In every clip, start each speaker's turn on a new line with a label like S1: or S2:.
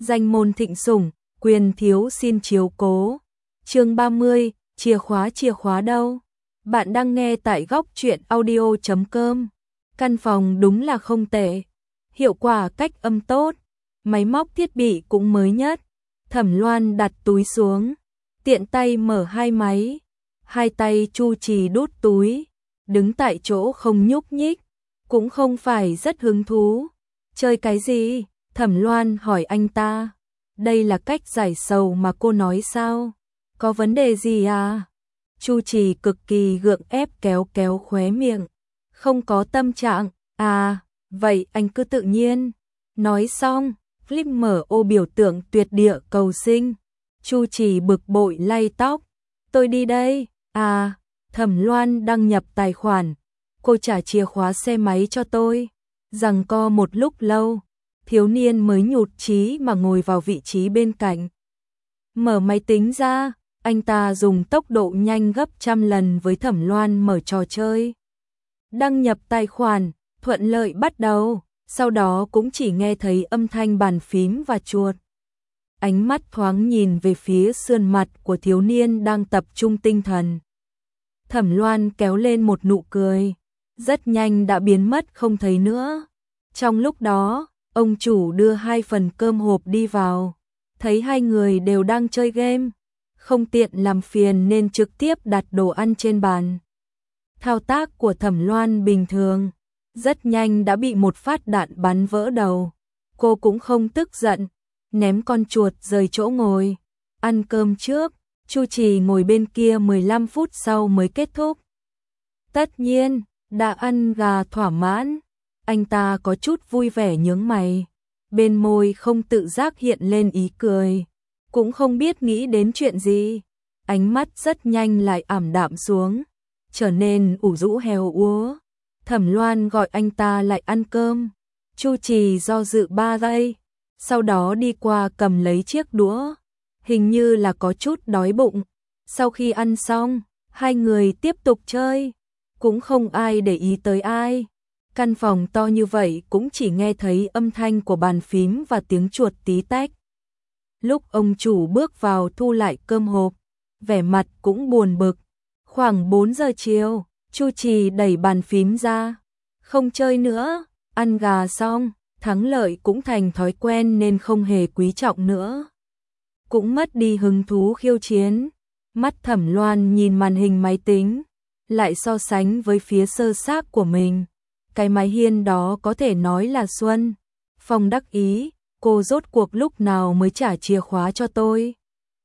S1: danh môn thịnh sủng, quyền thiếu xin chiếu cố. Chương 30, chìa khóa đâu? Bạn đang nghe tại góc truyện audio.com. Căn phòng đúng là không tệ, hiệu quả cách âm tốt, máy móc thiết bị cũng mới nhất. Thẩm Loan đặt túi xuống, tiện tay mở hai máy, hai tay Chu Trì đút túi, đứng tại chỗ không nhúc nhích, cũng không phải rất hứng thú. Chơi cái gì? Thẩm Loan hỏi anh ta. Đây là cách giải sầu mà cô nói sao? Có vấn đề gì à? Chu Trì cực kỳ gượng ép kéo kéo khóe miệng. Không có tâm trạng. À, vậy anh cứ tự nhiên. Nói xong, Flip mở ô biểu tượng tuyệt địa cầu sinh. Chu Trì bực bội lay tóc. Tôi đi đây. À, Thẩm Loan đăng nhập tài khoản. Cô trả chìa khóa xe máy cho tôi. Giằng co một lúc lâu, thiếu niên mới nhụt chí mà ngồi vào vị trí bên cạnh. Mở máy tính ra, anh ta dùng tốc độ nhanh gấp trăm lần với Thẩm Loan mở trò chơi. Đăng nhập tài khoản, thuận lợi bắt đầu, sau đó cũng chỉ nghe thấy âm thanh bàn phím và chuột. Ánh mắt thoáng nhìn về phía sườn mặt của thiếu niên đang tập trung tinh thần. Thẩm Loan kéo lên một nụ cười, rất nhanh đã biến mất không thấy nữa. Trong lúc đó, ông chủ đưa hai phần cơm hộp đi vào, thấy hai người đều đang chơi game, không tiện làm phiền nên trực tiếp đặt đồ ăn trên bàn. Thao tác của Thẩm Loan bình thường, rất nhanh đã bị một phát đạn bắn vỡ đầu. Cô cũng không tức giận, ném con chuột rời chỗ ngồi. Ăn cơm trước, Chu Trì ngồi bên kia 15 phút sau mới kết thúc. Tất nhiên, đã ăn gà thỏa mãn, anh ta có chút vui vẻ nhướng mày, bên môi không tự giác hiện lên ý cười, cũng không biết nghĩ đến chuyện gì, ánh mắt rất nhanh lại ảm đạm xuống, trở nên ủ rũ heo úa. Thẩm Loan gọi anh ta lại ăn cơm, Chu Trì do dự 3 giây, sau đó đi qua cầm lấy chiếc đũa, hình như là có chút đói bụng. Sau khi ăn xong, hai người tiếp tục chơi, cũng không ai để ý tới ai. Căn phòng to như vậy cũng chỉ nghe thấy âm thanh của bàn phím và tiếng chuột tí tách. Lúc ông chủ bước vào thu lại cơm hộp, vẻ mặt cũng buồn bực. Khoảng 4 giờ chiều, Chu Trì đẩy bàn phím ra. Không chơi nữa, ăn gà xong, thắng lợi cũng thành thói quen nên không hề quý trọng nữa. Cũng mất đi hứng thú khiêu chiến. Mắt Thẩm Loan nhìn màn hình máy tính, lại so sánh với phía sơ xác của mình. Cái mái hiên đó có thể nói là Xuân Phong đắc ý, cô rốt cuộc lúc nào mới trả chìa khóa cho tôi.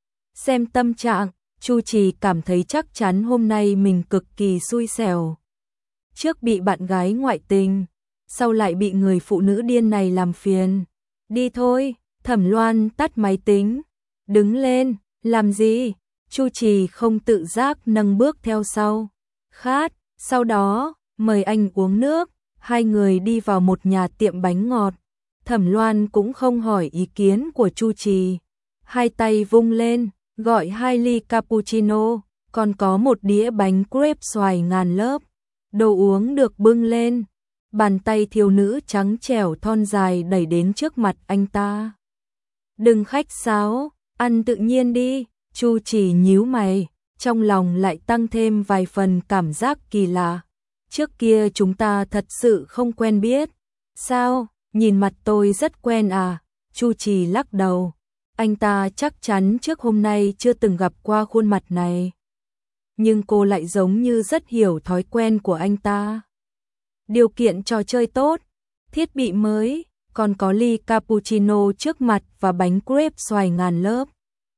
S1: Xem tâm trạng, Chu Trì cảm thấy chắc chắn hôm nay mình cực kỳ xui xẻo. Trước bị bạn gái ngoại tình, sau lại bị người phụ nữ điên này làm phiền. Đi thôi, Thẩm Loan tắt máy tính. Đứng lên, làm gì? Chu Trì không tự giác nâng bước theo sau. Khát, sau đó, mời anh uống nước. Hai người đi vào một nhà tiệm bánh ngọt. Thẩm Loan cũng không hỏi ý kiến của Chu Trì. Hai tay vung lên, gọi 2 ly cappuccino, còn có một đĩa bánh crepe xoài ngàn lớp. Đồ uống được bưng lên. Bàn tay thiếu nữ trắng trẻo thon dài đẩy đến trước mặt anh ta. Đừng khách sáo, ăn tự nhiên đi. Chu Trì nhíu mày, trong lòng lại tăng thêm vài phần cảm giác kỳ lạ. Trước kia chúng ta thật sự không quen biết. Sao, nhìn mặt tôi rất quen à? Chu Trì lắc đầu. Anh ta chắc chắn trước hôm nay chưa từng gặp qua khuôn mặt này. Nhưng cô lại giống như rất hiểu thói quen của anh ta. Điều kiện trò chơi tốt, thiết bị mới, còn có ly cappuccino trước mặt và bánh crepe xoài ngàn lớp.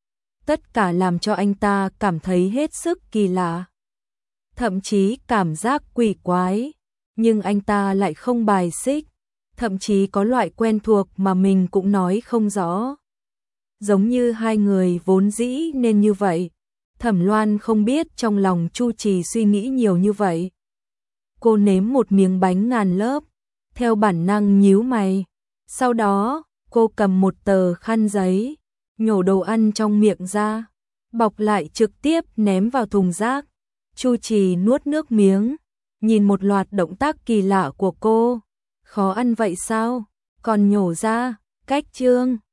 S1: Tất cả làm cho anh ta cảm thấy hết sức kỳ lạ. Thậm chí cảm giác quỷ quái, nhưng anh ta lại không bài xích, thậm chí có loại quen thuộc mà mình cũng nói không rõ. Giống như hai người vốn dĩ nên như vậy. Thẩm Loan không biết trong lòng Chu Trì suy nghĩ nhiều như vậy. Cô nếm một miếng bánh ngàn lớp, theo bản năng nhíu mày. Sau đó, cô cầm một tờ khăn giấy, nhổ đồ ăn trong miệng ra, bọc lại trực tiếp ném vào thùng rác. Chu Trì nuốt nước miếng, nhìn một loạt động tác kỳ lạ của cô. Khó ăn vậy sao? Còn nhổ ra, cách chương.